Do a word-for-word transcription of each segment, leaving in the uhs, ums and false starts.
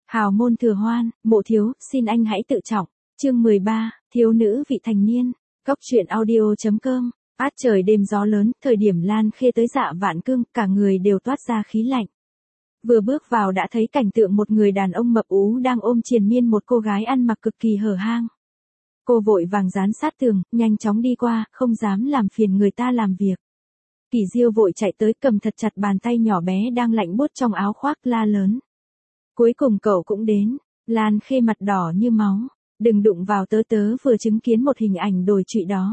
Hào môn thừa hoan, mộ thiếu, xin anh hãy tự trọng. Chương mười ba, thiếu nữ vị thành niên. Cóc truyện audio.com. Át trời đêm gió lớn, thời điểm Lan Khê tới Dạ Vạn Cương, cả người đều toát ra khí lạnh. Vừa bước vào đã thấy cảnh tượng một người đàn ông mập ú đang ôm triền miên một cô gái ăn mặc cực kỳ hở hang. Cô vội vàng dán sát tường, nhanh chóng đi qua, không dám làm phiền người ta làm việc. Kỳ Diêu vội chạy tới cầm thật chặt bàn tay nhỏ bé đang lạnh buốt trong áo khoác, la lớn. Cuối cùng cậu cũng đến. Lan Khê mặt đỏ như máu. Đừng đụng vào, tớ tớ vừa chứng kiến một hình ảnh đồi trụy đó.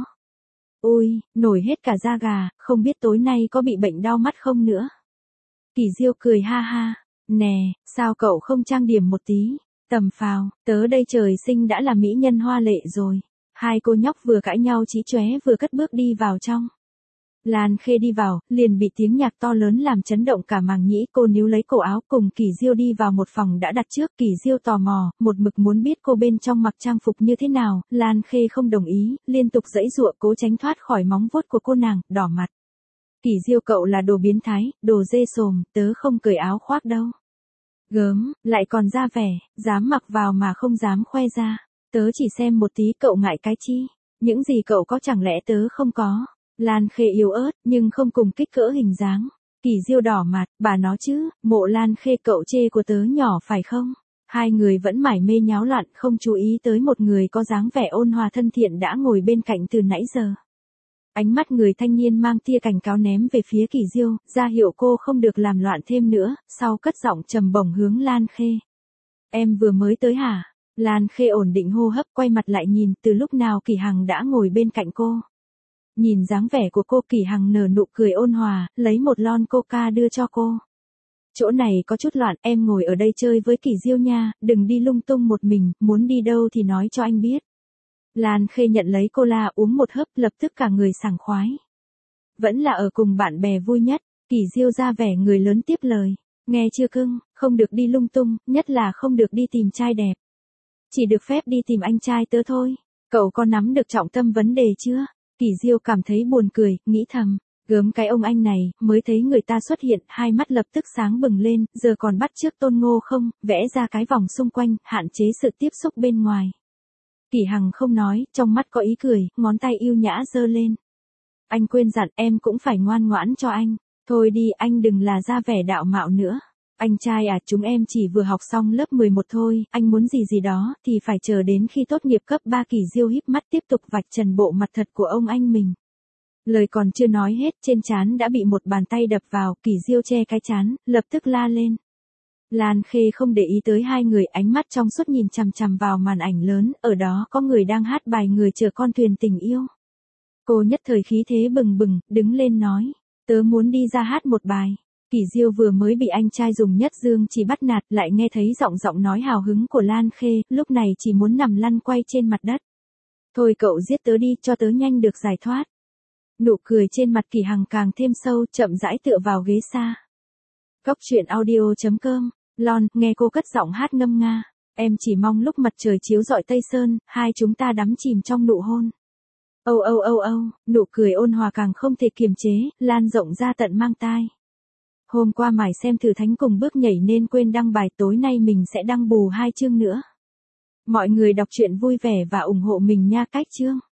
Ôi, nổi hết cả da gà, không biết tối nay có bị bệnh đau mắt không nữa. Kỳ Diêu cười ha ha. Nè, sao cậu không trang điểm một tí? Tầm phào, tớ đây trời sinh đã là mỹ nhân hoa lệ rồi. Hai cô nhóc vừa cãi nhau chí chóe vừa cất bước đi vào trong. Lan Khê đi vào, liền bị tiếng nhạc to lớn làm chấn động cả màng nhĩ. Cô níu lấy cổ áo cùng Kỳ Diêu đi vào một phòng đã đặt trước. Kỳ Diêu tò mò, một mực muốn biết cô bên trong mặc trang phục như thế nào. Lan Khê không đồng ý, liên tục giãy giụa cố tránh thoát khỏi móng vuốt của cô nàng, đỏ mặt. Kỳ Diêu, cậu là đồ biến thái, đồ dê sồm, tớ không cởi áo khoác đâu. Gớm, lại còn ra vẻ, dám mặc vào mà không dám khoe ra. Tớ chỉ xem một tí, cậu ngại cái chi? Những gì cậu có chẳng lẽ tớ không có? Lan Khê yếu ớt, nhưng không cùng kích cỡ hình dáng. Kỳ Diêu đỏ mặt, bà nói chứ, mộ Lan Khê cậu chê của tớ nhỏ phải không? Hai người vẫn mải mê nháo loạn, không chú ý tới một người có dáng vẻ ôn hòa thân thiện đã ngồi bên cạnh từ nãy giờ. Ánh mắt người thanh niên mang tia cảnh cáo ném về phía Kỳ Diêu, ra hiệu cô không được làm loạn thêm nữa, sau cất giọng trầm bổng hướng Lan Khê. Em vừa mới tới hả? Lan Khê ổn định hô hấp, quay mặt lại nhìn, từ lúc nào Kỳ Hằng đã ngồi bên cạnh cô. Nhìn dáng vẻ của cô, Kỳ Hằng nở nụ cười ôn hòa, lấy một lon coca đưa cho cô. Chỗ này có chút loạn, em ngồi ở đây chơi với Kỳ Diêu nha, đừng đi lung tung một mình, muốn đi đâu thì nói cho anh biết. Lan Khê nhận lấy cola uống một hớp, lập tức cả người sảng khoái. Vẫn là ở cùng bạn bè vui nhất. Kỳ Diêu ra vẻ người lớn tiếp lời. Nghe chưa cưng, không được đi lung tung, nhất là không được đi tìm trai đẹp. Chỉ được phép đi tìm anh trai tớ thôi. Cậu có nắm được trọng tâm vấn đề chưa? Kỳ Diêu cảm thấy buồn cười, nghĩ thầm. Gớm cái ông anh này, mới thấy người ta xuất hiện, hai mắt lập tức sáng bừng lên, giờ còn bắt chước Tôn Ngô không, vẽ ra cái vòng xung quanh, hạn chế sự tiếp xúc bên ngoài. Kỳ Hằng không nói, trong mắt có ý cười, ngón tay yêu nhã giơ lên. Anh quên dặn em cũng phải ngoan ngoãn cho anh. Thôi đi, anh đừng là ra vẻ đạo mạo nữa. Anh trai à, chúng em chỉ vừa học xong lớp mười một thôi, anh muốn gì gì đó thì phải chờ đến khi tốt nghiệp cấp ba. Kỳ Diêu híp mắt tiếp tục vạch trần bộ mặt thật của ông anh mình. Lời còn chưa nói hết, trên trán đã bị một bàn tay đập vào. Kỳ Diêu che cái trán, lập tức la lên. Lan Khê không để ý tới hai người, ánh mắt trong suốt nhìn chằm chằm vào màn ảnh lớn, ở đó có người đang hát bài Người Chở Con Thuyền Tình Yêu. Cô nhất thời khí thế bừng bừng, đứng lên nói, tớ muốn đi ra hát một bài. Kỳ Diêu vừa mới bị anh trai dùng nhất dương chỉ bắt nạt, lại nghe thấy giọng giọng nói hào hứng của Lan Khê, lúc này chỉ muốn nằm lăn quay trên mặt đất. Thôi cậu giết tớ đi, cho tớ nhanh được giải thoát. Nụ cười trên mặt Kỳ Hằng càng thêm sâu, chậm rãi tựa vào ghế xa. Cóc truyện audio.com. Lon, nghe cô cất giọng hát ngâm nga. Em chỉ mong lúc mặt trời chiếu rọi Tây Sơn, hai chúng ta đắm chìm trong nụ hôn. Âu âu âu âu, nụ cười ôn hòa càng không thể kiềm chế, lan rộng ra tận mang tai. Hôm qua mải xem thử thánh cùng bước nhảy nên quên đăng bài, tối nay mình sẽ đăng bù hai chương nữa. Mọi người đọc truyện vui vẻ và ủng hộ mình nha. Cách chương.